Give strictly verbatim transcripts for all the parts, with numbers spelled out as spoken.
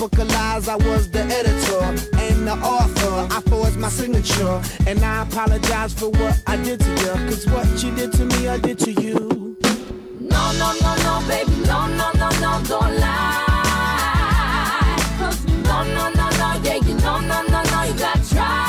typical lies, I was the editor and the author. I forged my signature, and I apologize for what I did to you. Cause what you did to me, I did to you. No, no, no, no, baby, no, no, no, no, don't lie. Cause no, no, no, no, yeah, you know, no, no, no, you gotta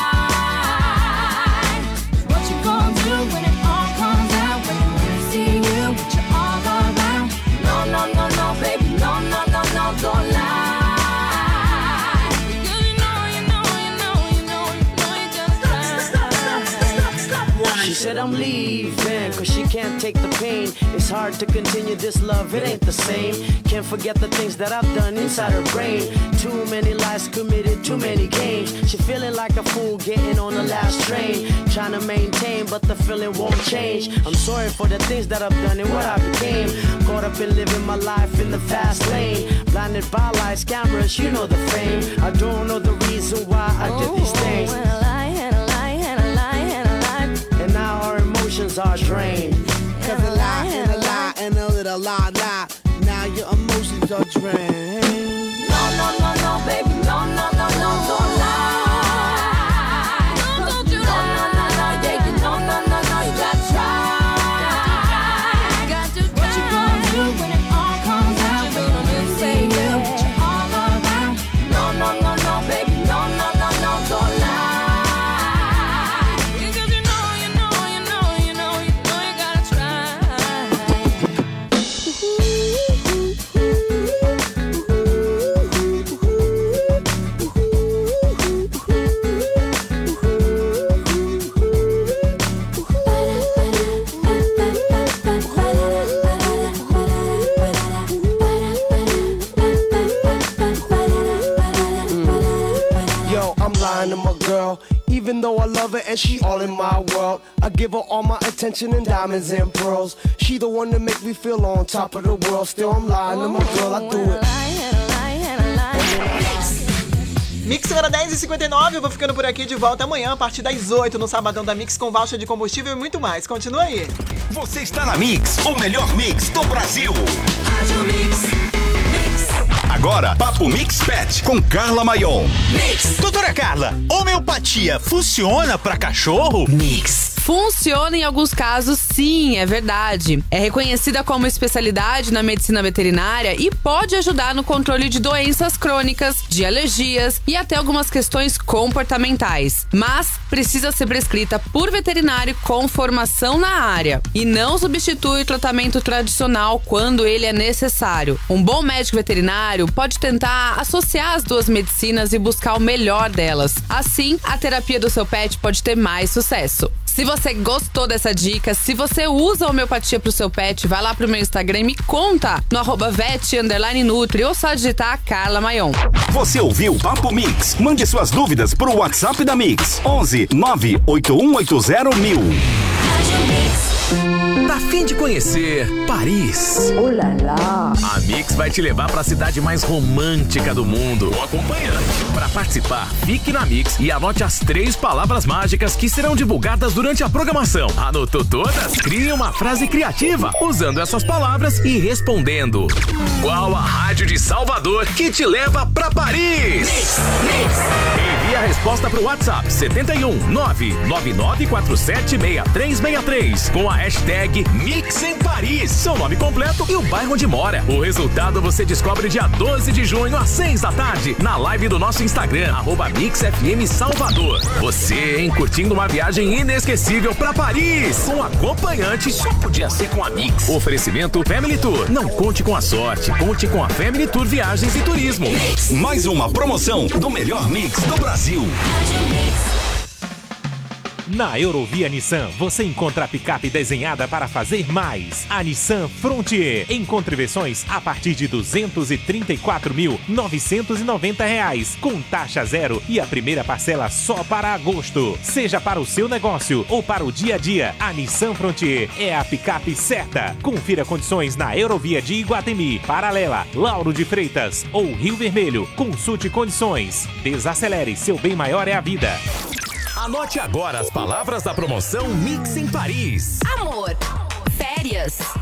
try. What you gonna do when it all comes out? When you see you, but you're all around. No, no, no, no, baby, no, no, no, no, don't lie. Because you know, you know, you know, you know, you know you gotta try. Stop, stop, stop, stop, stop. She said I'm leaving, cause she can't take the pain. It's hard to continue this love, it ain't the same. Can't forget the things that I've done inside her brain. Too many lies committed, too many games. She feeling like a fool getting on the last train. Trying to maintain, but the feeling won't change. I'm sorry for the things that I've done and what I became. Caught up in living my life in the fast lane. Blinded by lights, cameras, you know the fame. I don't know the reason why I did these things. And a lie, and a lie, and a lie, and a lie. And now our emotions are drained. Cause a lie and a lie and a little lie lie. Now your emotions are drained. No, no, no, no, baby, no, no, no, no, don't lie. No, don't you lie. No, no, no, no, yeah, you know, no, no, no, you gotta try. Got to try. What you gonna do when it all comes out? When you say you, but you're all around. No, no, no, no, baby, no, no, no, no, don't lie. Because you know, you know, you know, you know, you know you gotta try. Yo, I'm lying to my girl. Even though I love her and she all in my world, I give her all my attention and diamonds and pearls. She the one that make me feel on top of the world. Still I'm lying to my girl, I do it. Mix Semana dez e cinquenta e nove, eu vou ficando por aqui, de volta amanhã a partir das oito no Sabadão da Mix com voucher de combustível e muito mais. Continua aí. Você está na Mix, o melhor mix do Brasil. Agora, Papo Mix Pet com Carla Maion. Mix. Doutora Carla, homeopatia funciona pra cachorro? Mix. Funciona em alguns casos, sim, é verdade. É reconhecida como especialidade na medicina veterinária e pode ajudar no controle de doenças crônicas, de alergias e até algumas questões comportamentais. Mas precisa ser prescrita por veterinário com formação na área e não substitui o tratamento tradicional quando ele é necessário. Um bom médico veterinário pode tentar associar as duas medicinas e buscar o melhor delas. Assim, a terapia do seu pet pode ter mais sucesso. Se você gostou dessa dica, se você usa a homeopatia pro seu pet, vai lá pro meu Instagram e me conta no arroba vet underline nutri ou só digitar Carla Maion. Você ouviu Papo Mix? Mande suas dúvidas pro WhatsApp da Mix. onze nove oito um oito zero mil. Tá fim de conhecer Paris? Oh lá lá. A Mix vai te levar para a cidade mais romântica do mundo. Um acompanhante. Para participar, fique na Mix e anote as três palavras mágicas que serão divulgadas durante a programação. Anotou todas? Crie uma frase criativa usando essas palavras e respondendo: qual a rádio de Salvador que te leva para Paris? Mix, Mix. Envie a resposta pro WhatsApp setenta e um nove nove nove quatro sete seis três seis três com a hashtag Mix em Paris, seu nome completo e o bairro onde mora. O resultado você descobre dia doze de junho às seis da tarde na live do nosso Instagram, arroba Mix F M Salvador. Você, hein, curtindo uma viagem inesquecível pra Paris. Um acompanhante só podia ser com a Mix. Oferecimento Family Tour. Não conte com a sorte, conte com a Family Tour Viagens e Turismo. Mais uma promoção do melhor mix do Brasil. Na Eurovia Nissan, você encontra a picape desenhada para fazer mais. A Nissan Frontier. Encontre versões a partir de duzentos e trinta e quatro mil novecentos e noventa reais, com taxa zero e a primeira parcela só para agosto. Seja para o seu negócio ou para o dia a dia, a Nissan Frontier é a picape certa. Confira condições na Eurovia de Iguatemi, Paralela, Lauro de Freitas ou Rio Vermelho. Consulte condições. Desacelere, seu bem maior é a vida. Anote agora as palavras da promoção Mix em Paris. Amor, férias, Paris.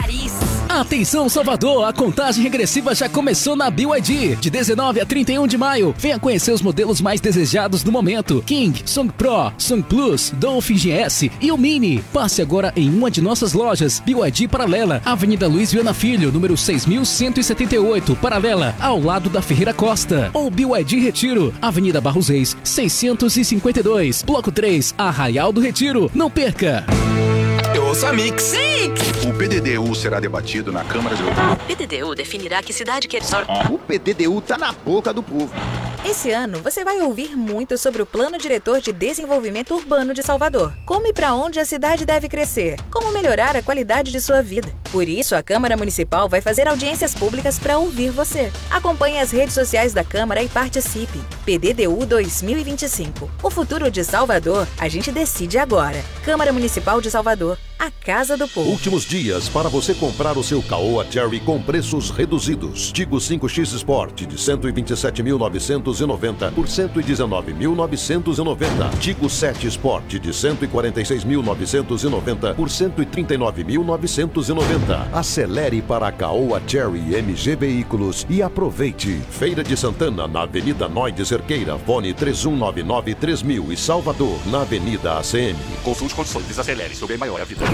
Paris. Atenção, Salvador! A contagem regressiva já começou na B Y D. De dezenove a trinta e um de maio, venha conhecer os modelos mais desejados do momento. King, Song Pro, Song Plus, Dolphin G S e o Mini. Passe agora em uma de nossas lojas. B Y D Paralela, Avenida Luiz Viana Filho, número seis mil cento e setenta e oito, Paralela, ao lado da Ferreira Costa. Ou B Y D Retiro, Avenida Barros Reis, seiscentos e cinquenta e dois, Bloco três, Arraial do Retiro. Não perca! Eu ouço a Mix. Mix. O P D D U será debatido na Câmara de... O P D D U definirá que cidade quer... O P D D U tá na boca do povo. Esse ano, você vai ouvir muito sobre o Plano Diretor de Desenvolvimento Urbano de Salvador. Como e para onde a cidade deve crescer. Como melhorar a qualidade de sua vida. Por isso, a Câmara Municipal vai fazer audiências públicas para ouvir você. Acompanhe as redes sociais da Câmara e participe. P D D U dois mil e vinte e cinco. O futuro de Salvador, a gente decide agora. Câmara Municipal de Salvador. A Casa do Povo. Últimos dias para você comprar o seu Caoa Cherry com preços reduzidos. Tigo cinco X Sport de cento e vinte e sete mil novecentos e noventa por cento e dezenove mil novecentos e noventa. Tigo sete Sport de cento e quarenta e seis mil novecentos e noventa por cento e trinta e nove mil novecentos e noventa. Acelere para a Caoa Cherry M G Veículos e aproveite. Feira de Santana na Avenida Noy de Cerqueira, fone três um nove nove três mil e Salvador na Avenida A C M. Consulte condições, desacelere, seu bem maior é a vida.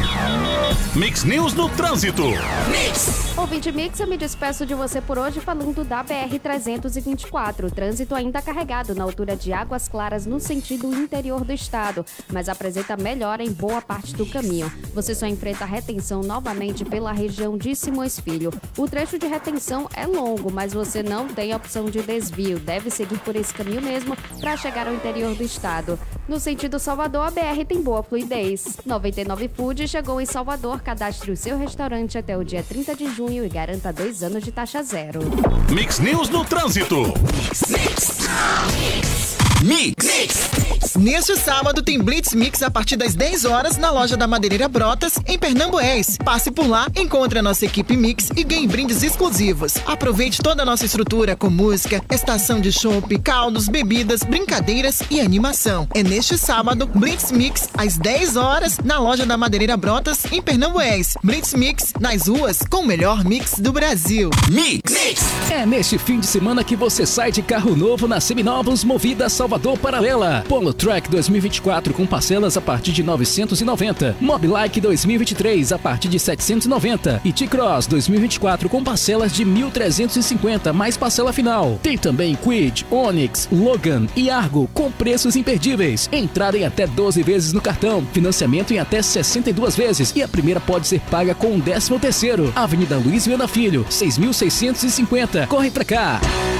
Mix News no Trânsito. Mix. Ouvinte Mix, eu me despeço de você por hoje falando da B R trezentos e vinte e quatro. O trânsito ainda carregado na altura de Águas Claras no sentido interior do estado, mas apresenta melhora em boa parte do caminho. Você só enfrenta retenção novamente pela região de Simões Filho. O trecho de retenção é longo, mas você não tem opção de desvio. Deve seguir por esse caminho mesmo para chegar ao interior do estado. No sentido Salvador, a B R tem boa fluidez. noventa e nove Food chegou em Salvador. Cadastre o seu restaurante até o dia trinta de junho e garanta dois anos de taxa zero. Mix News no Trânsito. Mix, mix, mix. Mix. Mix. Neste sábado tem Blitz Mix a partir das dez horas na loja da Madeireira Brotas, em Pernambués. Passe por lá, encontre a nossa equipe Mix e ganhe brindes exclusivos. Aproveite toda a nossa estrutura com música, estação de chopp, caldos, bebidas, brincadeiras e animação. É neste sábado, Blitz Mix, às dez horas, na loja da Madeireira Brotas, em Pernambués. Blitz Mix, nas ruas, com o melhor mix do Brasil. Mix. Mix. É neste fim de semana que você sai de carro novo na Seminovos Movida Salvador Paralela. Polo Track dois mil e vinte e quatro com parcelas a partir de novecentos e noventa. Mobilike dois mil e vinte e três a partir de setecentos e noventa. E T-Cross dois mil e vinte e quatro com parcelas de mil trezentos e cinquenta mais parcela final. Tem também Kwid, Onix, Logan e Argo com preços imperdíveis. Entrada em até doze vezes no cartão. Financiamento em até sessenta e duas vezes. E a primeira pode ser paga com um décimo terceiro. Avenida Luiz Viana Filho, seis mil seiscentos e cinquenta. Corre pra cá.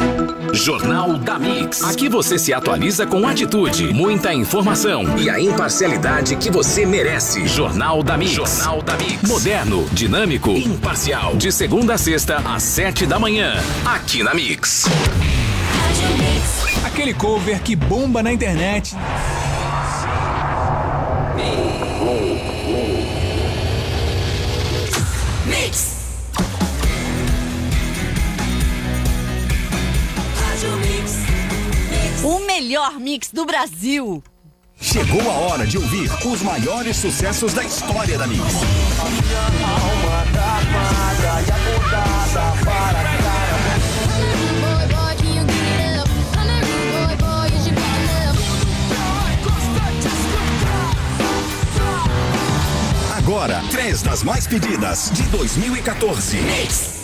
Jornal da Mix. Aqui você se atualiza com atitude, muita informação e a imparcialidade que você merece. Jornal da Mix. Jornal da Mix. Moderno, dinâmico, imparcial. De segunda a sexta, às sete da manhã. Aqui na Mix. Aquele cover que bomba na internet. Mix. O melhor mix do Brasil. Chegou a hora de ouvir os maiores sucessos da história da Mix. Agora, três das mais pedidas de dois mil e quatorze. Mix.